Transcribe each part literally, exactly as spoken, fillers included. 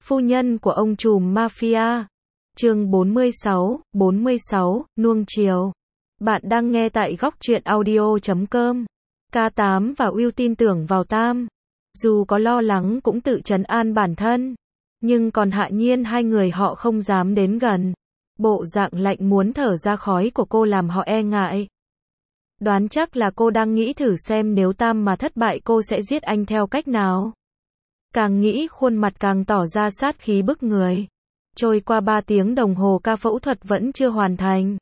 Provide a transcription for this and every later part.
Phu nhân của ông trùm mafia. Chương bốn mươi sáu, bốn mươi sáu, nuông chiều. Bạn đang nghe tại góc truyện audio chấm com. K tám và Will tin tưởng vào Tam. Dù có lo lắng cũng tự trấn an bản thân. Nhưng còn Hạ Nhiên hai người họ không dám đến gần. Bộ dạng lạnh muốn thở ra khói của cô làm họ e ngại. Đoán chắc là cô đang nghĩ thử xem nếu Tam mà thất bại cô sẽ giết anh theo cách nào. Càng nghĩ khuôn mặt càng tỏ ra sát khí bức người. Trôi qua ba tiếng đồng hồ ca phẫu thuật vẫn chưa hoàn thành.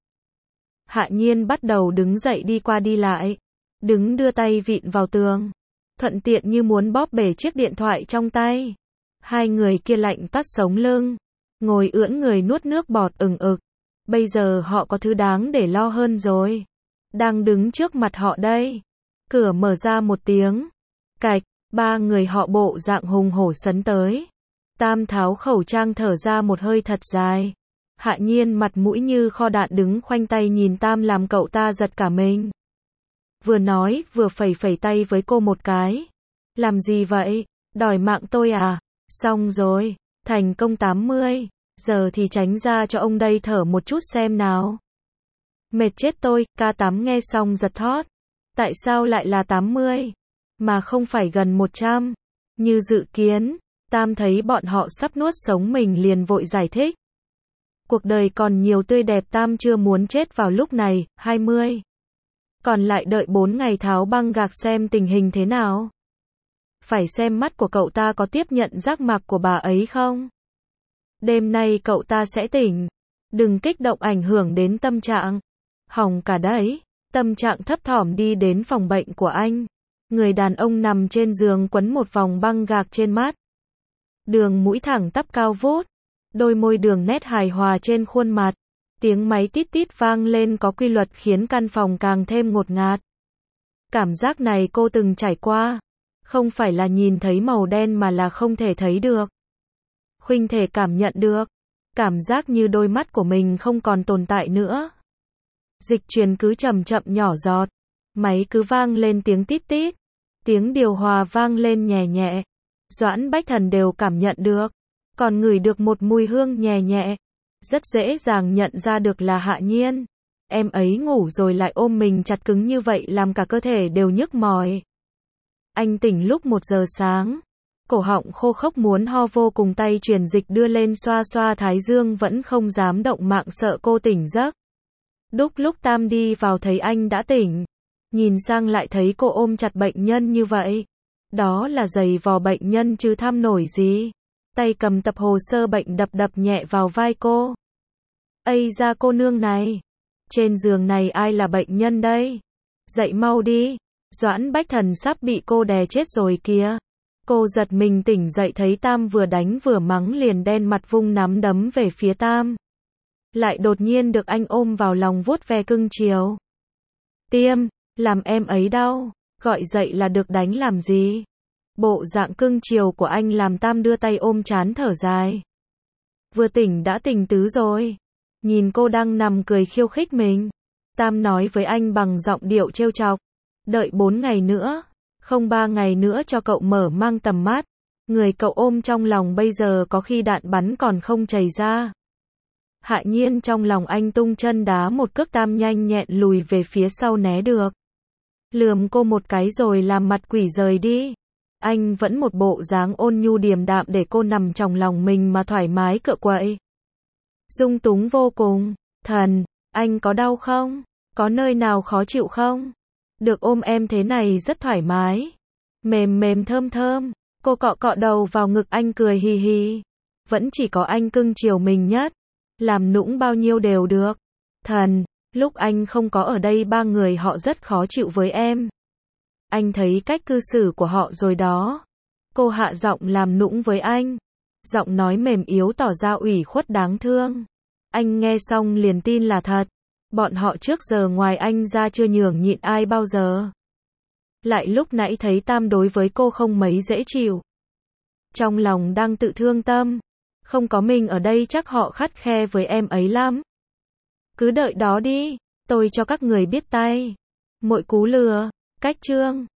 Hạ Nhiên bắt đầu đứng dậy đi qua đi lại. Đứng đưa tay vịn vào tường. Thuận tiện như muốn bóp bể chiếc điện thoại trong tay. Hai người kia lạnh toát sống lưng. Ngồi ưỡn người nuốt nước bọt ừng ực. Bây giờ họ có thứ đáng để lo hơn rồi. Đang đứng trước mặt họ đây. Cửa mở ra một tiếng. Cạch, ba người họ bộ dạng hùng hổ sấn tới. Tam tháo khẩu trang thở ra một hơi thật dài. Hạ Nhiên mặt mũi như kho đạn đứng khoanh tay nhìn Tam làm cậu ta giật cả mình. Vừa nói, vừa phẩy phẩy tay với cô một cái. Làm gì vậy? Đòi mạng tôi à? Xong rồi. Thành công tám mươi. Giờ thì tránh ra cho ông đây thở một chút xem nào. Mệt chết tôi, K tám nghe xong giật thót. Tại sao lại là tám mươi? Mà không phải gần một trăm? Như dự kiến. Tam thấy bọn họ sắp nuốt sống mình liền vội giải thích. Cuộc đời còn nhiều tươi đẹp, Tam chưa muốn chết vào lúc này. Hai mươi. Còn lại đợi bốn ngày tháo băng gạc xem tình hình thế nào. Phải xem mắt của cậu ta có tiếp nhận giác mạc của bà ấy không. Đêm nay cậu ta sẽ tỉnh. Đừng kích động ảnh hưởng đến tâm trạng. Hỏng cả đấy. Tâm trạng thấp thỏm đi đến phòng bệnh của anh. Người đàn ông nằm trên giường quấn một vòng băng gạc trên mắt. Đường mũi thẳng tắp cao vút. Đôi môi đường nét hài hòa trên khuôn mặt. Tiếng máy tít tít vang lên có quy luật khiến căn phòng càng thêm ngột ngạt. Cảm giác này cô từng trải qua. Không phải là nhìn thấy màu đen mà là không thể thấy được. Khuynh thể cảm nhận được. Cảm giác như đôi mắt của mình không còn tồn tại nữa. Dịch truyền cứ chậm chậm nhỏ giọt. Máy cứ vang lên tiếng tít tít. Tiếng điều hòa vang lên nhẹ nhẹ. Doãn Bách Thần đều cảm nhận được. Còn ngửi được một mùi hương nhẹ nhẹ. Rất dễ dàng nhận ra được là Hạ Nhiên. Em ấy ngủ rồi lại ôm mình chặt cứng như vậy làm cả cơ thể đều nhức mỏi. Anh tỉnh lúc một giờ sáng. Cổ họng khô khốc muốn ho vô cùng, tay truyền dịch đưa lên xoa xoa thái dương vẫn không dám động mạng sợ cô tỉnh giấc. Đúc lúc Tam đi vào thấy anh đã tỉnh. Nhìn sang lại thấy cô ôm chặt bệnh nhân như vậy. Đó là giày vò bệnh nhân chứ tham nổi gì. Tay cầm tập hồ sơ bệnh đập đập nhẹ vào vai cô. Ây da cô nương này. Trên giường này ai là bệnh nhân đây? Dậy mau đi. Doãn Bách Thần sắp bị cô đè chết rồi kìa. Cô giật mình tỉnh dậy thấy Tam vừa đánh vừa mắng liền đen mặt vung nắm đấm về phía Tam. Lại đột nhiên được anh ôm vào lòng vuốt ve cưng chiều. Tiêm, làm em ấy đau. Gọi dậy là được đánh làm gì? Bộ dạng cưng chiều của anh làm Tam đưa tay ôm trán thở dài. Vừa tỉnh đã tỉnh tứ rồi. Nhìn cô đang nằm cười khiêu khích mình. Tam nói với anh bằng giọng điệu trêu chọc. Đợi bốn ngày nữa. Không ba ngày nữa cho cậu mở mang tầm mắt. Người cậu ôm trong lòng bây giờ có khi đạn bắn còn không chảy ra. Hạ Nhiên trong lòng anh tung chân đá một cước, Tam nhanh nhẹn lùi về phía sau né được. Lườm cô một cái rồi làm mặt quỷ rời đi. Anh vẫn một bộ dáng ôn nhu điềm đạm để cô nằm trong lòng mình mà thoải mái cựa quậy. Dung túng vô cùng. Thần, anh có đau không? Có nơi nào khó chịu không? Được ôm em thế này rất thoải mái. Mềm mềm thơm thơm. Cô cọ cọ đầu vào ngực anh cười hì hì. Vẫn chỉ có anh cưng chiều mình nhất. Làm nũng bao nhiêu đều được. Thần, lúc anh không có ở đây ba người họ rất khó chịu với em. Anh thấy cách cư xử của họ rồi đó. Cô hạ giọng làm nũng với anh. Giọng nói mềm yếu tỏ ra ủy khuất đáng thương. Anh nghe xong liền tin là thật. Bọn họ trước giờ ngoài anh ra chưa nhường nhịn ai bao giờ. Lại lúc nãy thấy Tam đối với cô không mấy dễ chịu. Trong lòng đang tự thương tâm. Không có mình ở đây chắc họ khắt khe với em ấy lắm. Cứ đợi đó đi. Tôi cho các người biết tay. Mỗi cú lừa. Cách chương.